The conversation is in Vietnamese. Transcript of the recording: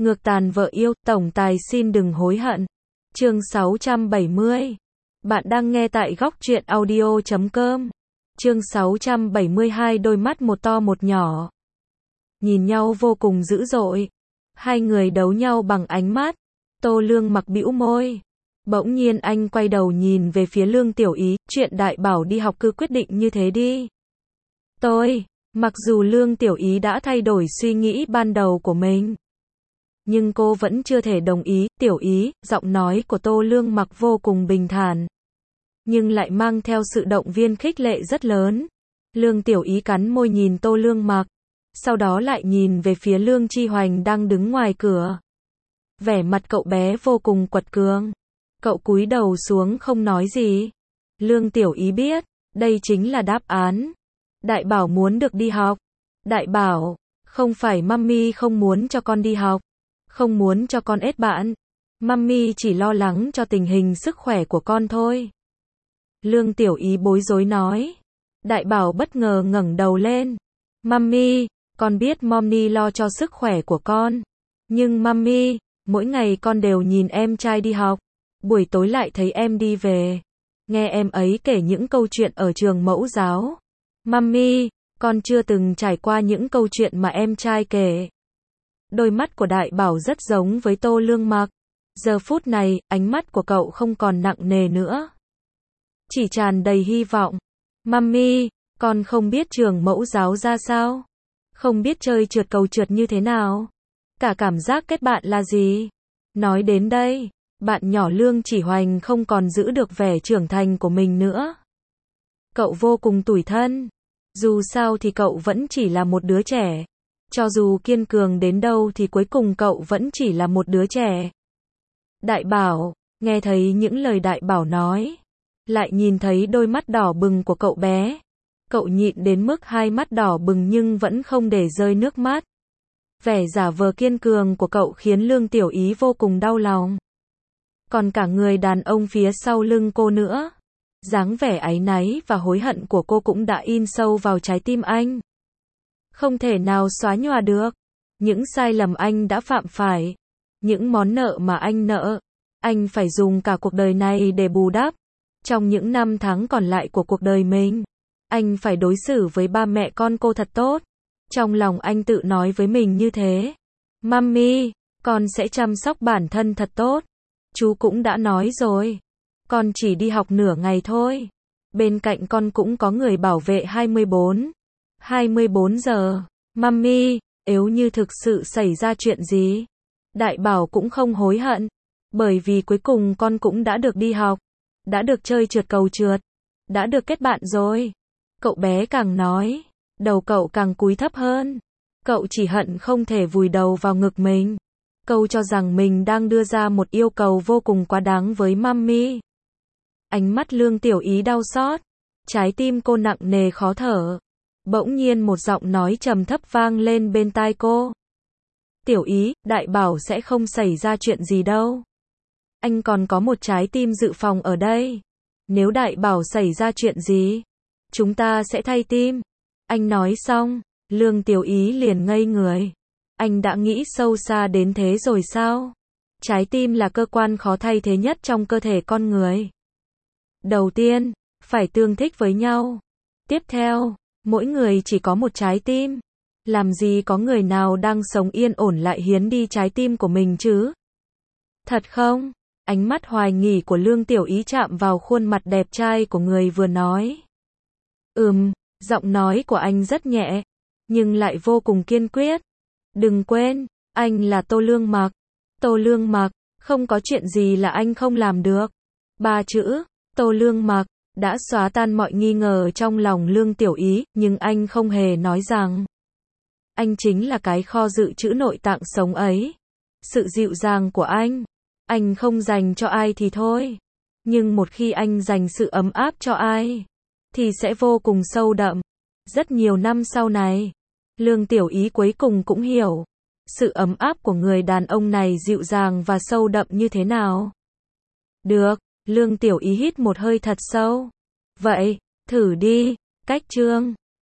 Ngược tàn vợ yêu, tổng tài xin đừng hối hận. Chương 670. Bạn đang nghe tại góc truyện audio.com. Chương 672, đôi mắt một to một nhỏ. Nhìn nhau vô cùng dữ dội. Hai người đấu nhau bằng ánh mắt. Tô Lương Mặc bĩu môi. Bỗng nhiên anh quay đầu nhìn về phía Lương Tiểu Ý, chuyện Đại Bảo đi học cứ quyết định như thế đi. Mặc dù Lương Tiểu Ý đã thay đổi suy nghĩ ban đầu của mình, nhưng cô vẫn chưa thể đồng ý. Tiểu Ý, giọng nói của Tô Lương Mặc vô cùng bình thản, nhưng lại mang theo sự động viên khích lệ rất lớn. Lương Tiểu Ý cắn môi nhìn Tô Lương Mặc, sau đó lại nhìn về phía Lương Chi Hoành đang đứng ngoài cửa. Vẻ mặt cậu bé vô cùng quật cường. Cậu cúi đầu xuống không nói gì. Lương Tiểu Ý biết, đây chính là đáp án. Đại Bảo muốn được đi học. Đại Bảo, không phải mummy không muốn cho con đi học, không muốn cho con ết bạn. Mummy chỉ lo lắng cho tình hình sức khỏe của con thôi. Lương Tiểu Ý bối rối nói. Đại Bảo bất ngờ ngẩng đầu lên. Mummy, con biết mommy lo cho sức khỏe của con. Nhưng mummy, mỗi ngày con đều nhìn em trai đi học, buổi tối lại thấy em đi về, nghe em ấy kể những câu chuyện ở trường mẫu giáo. Mummy, con chưa từng trải qua những câu chuyện mà em trai kể. Đôi mắt của Đại Bảo rất giống với Tô Lương Mặc. Giờ phút này, ánh mắt của cậu không còn nặng nề nữa, chỉ tràn đầy hy vọng. Mummy, con không biết trường mẫu giáo ra sao, không biết chơi trượt cầu trượt như thế nào, cả cảm giác kết bạn là gì. Nói đến đây, bạn nhỏ Lương Chỉ Hoành không còn giữ được vẻ trưởng thành của mình nữa. Cậu vô cùng tủi thân. Dù sao thì cậu vẫn chỉ là một đứa trẻ. Cho dù kiên cường đến đâu thì cuối cùng cậu vẫn chỉ là một đứa trẻ. Đại Bảo, nghe thấy những lời Đại Bảo nói, lại nhìn thấy đôi mắt đỏ bừng của cậu bé. Cậu nhịn đến mức hai mắt đỏ bừng nhưng vẫn không để rơi nước mắt. Vẻ giả vờ kiên cường của cậu khiến Lương Tiểu Ý vô cùng đau lòng. Còn cả người đàn ông phía sau lưng cô nữa. Dáng vẻ áy náy và hối hận của cô cũng đã in sâu vào trái tim anh. Không thể nào xóa nhòa được. Những sai lầm anh đã phạm phải, những món nợ mà anh nợ, anh phải dùng cả cuộc đời này để bù đắp. Trong những năm tháng còn lại của cuộc đời mình, anh phải đối xử với ba mẹ con cô thật tốt. Trong lòng anh tự nói với mình như thế. Mummy, con sẽ chăm sóc bản thân thật tốt. Chú cũng đã nói rồi, con chỉ đi học nửa ngày thôi. Bên cạnh con cũng có người bảo vệ 24 giờ. Mummy, nếu như thực sự xảy ra chuyện gì, Đại Bảo cũng không hối hận. Bởi vì cuối cùng con cũng đã được đi học, đã được chơi trượt cầu trượt, đã được kết bạn rồi. Cậu bé càng nói, đầu cậu càng cúi thấp hơn. Cậu chỉ hận không thể vùi đầu vào ngực mình. Cậu cho rằng mình đang đưa ra một yêu cầu vô cùng quá đáng với mummy. Ánh mắt Lương Tiểu Ý đau xót, trái tim cô nặng nề khó thở. Bỗng nhiên một giọng nói trầm thấp vang lên bên tai cô. Tiểu Ý, Đại Bảo sẽ không xảy ra chuyện gì đâu. Anh còn có một trái tim dự phòng ở đây. Nếu Đại Bảo xảy ra chuyện gì, chúng ta sẽ thay tim. Anh nói xong, Lương Tiểu Ý liền ngây người. Anh đã nghĩ sâu xa đến thế rồi sao? Trái tim là cơ quan khó thay thế nhất trong cơ thể con người. Đầu tiên, phải tương thích với nhau. Tiếp theo, mỗi người chỉ có một trái tim. Làm gì có người nào đang sống yên ổn lại hiến đi trái tim của mình chứ? Thật không? Ánh mắt hoài nghi của Lương Tiểu Ý chạm vào khuôn mặt đẹp trai của người vừa nói. Giọng nói của anh rất nhẹ, nhưng lại vô cùng kiên quyết. Đừng quên, anh là Tô Lương Mặc. Tô Lương Mặc, không có chuyện gì là anh không làm được. 3 chữ, Tô Lương Mặc, đã xóa tan mọi nghi ngờ trong lòng Lương Tiểu Ý, nhưng anh không hề nói rằng anh chính là cái kho dự trữ nội tạng sống ấy. Sự dịu dàng của anh không dành cho ai thì thôi. Nhưng một khi anh dành sự ấm áp cho ai, thì sẽ vô cùng sâu đậm. Rất nhiều năm sau này, Lương Tiểu Ý cuối cùng cũng hiểu sự ấm áp của người đàn ông này dịu dàng và sâu đậm như thế nào. Được, Lương Tiểu Ý hít một hơi thật sâu. Vậy, thử đi. Cách chương